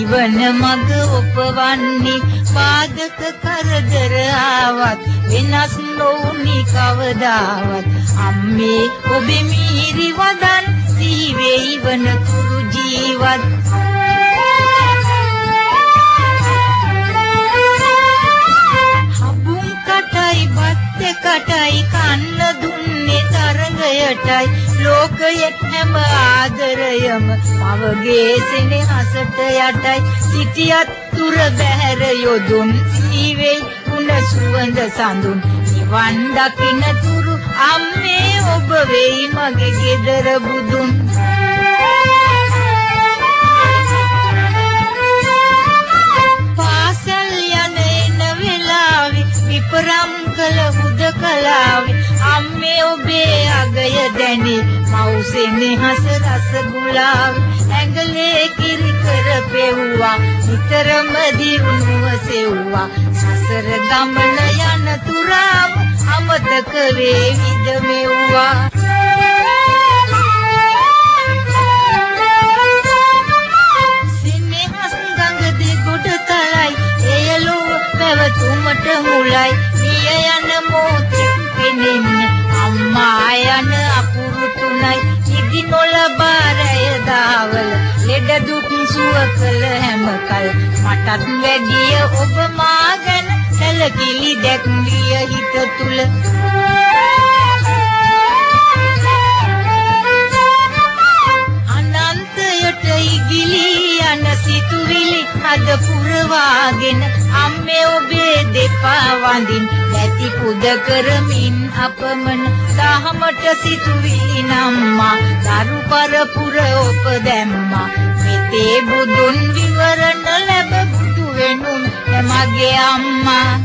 නිවන මඟ ඔපවන්නේ පාදක කරදර ආවත් වෙනස් නොවුනි කවදාවත් අම්මේ ඔබේ මිහිරි වදන් සීවේ වන තුරු ජීවත් හබුන් කටයි බත් කටයි කන්න දුන්නේ තරඟයටයි ලෝකයේ හැම ආදරයම මවගේ සෙනෙහසට යටයි සිටියත් තුර බැහැර යොදුන් සීවේ උණ සුවඳ සඳුන් නිවන් දකින්න තුරු අම්මේ ඔබ වෙයි මගේ ගෙදර බුදුන් පාසල් යන එන වෙලාවේ විපරම් කළ හුදකලාවේ අම්මේ ඔබේ අගය දැනේ මව්සෙනෙහස රස ගුලාවේ ඇඟලේ කිරි කර පෙව්වා නිතරම දිනුව සෙව්වා සසර ගමන යන තුරාම අමතක වේවිද මෙව්වා සෙනෙහස් ගඟ දෙගොඩ තලයි එයලෝ පැවතුමට මුලයි මිය යන මොහොතේ පෙනෙන්නේ අම්මා යන අකුරු තුනයි ඉදි නොලබාරය දාවල ලෙඩ දුක් සුව කළ හැම කල මටත් වැඩිය ඔබ මා ගැන සැලකිලි දැක්විය හිත තුල අනන්තයට ඉගිලි යන සිතුවිලි අද පුරවාගෙන අම්මේ ඔබේ දෙපා වඳින් ඇති පුද කරමින් අපමණ දහමට සිතුවිලි නම්මා දරු පරපුර ඔප දැම්මා මෙතේ බුදුන් විවරණ ලැබ බුදු වෙනුම් මගේ අම්මා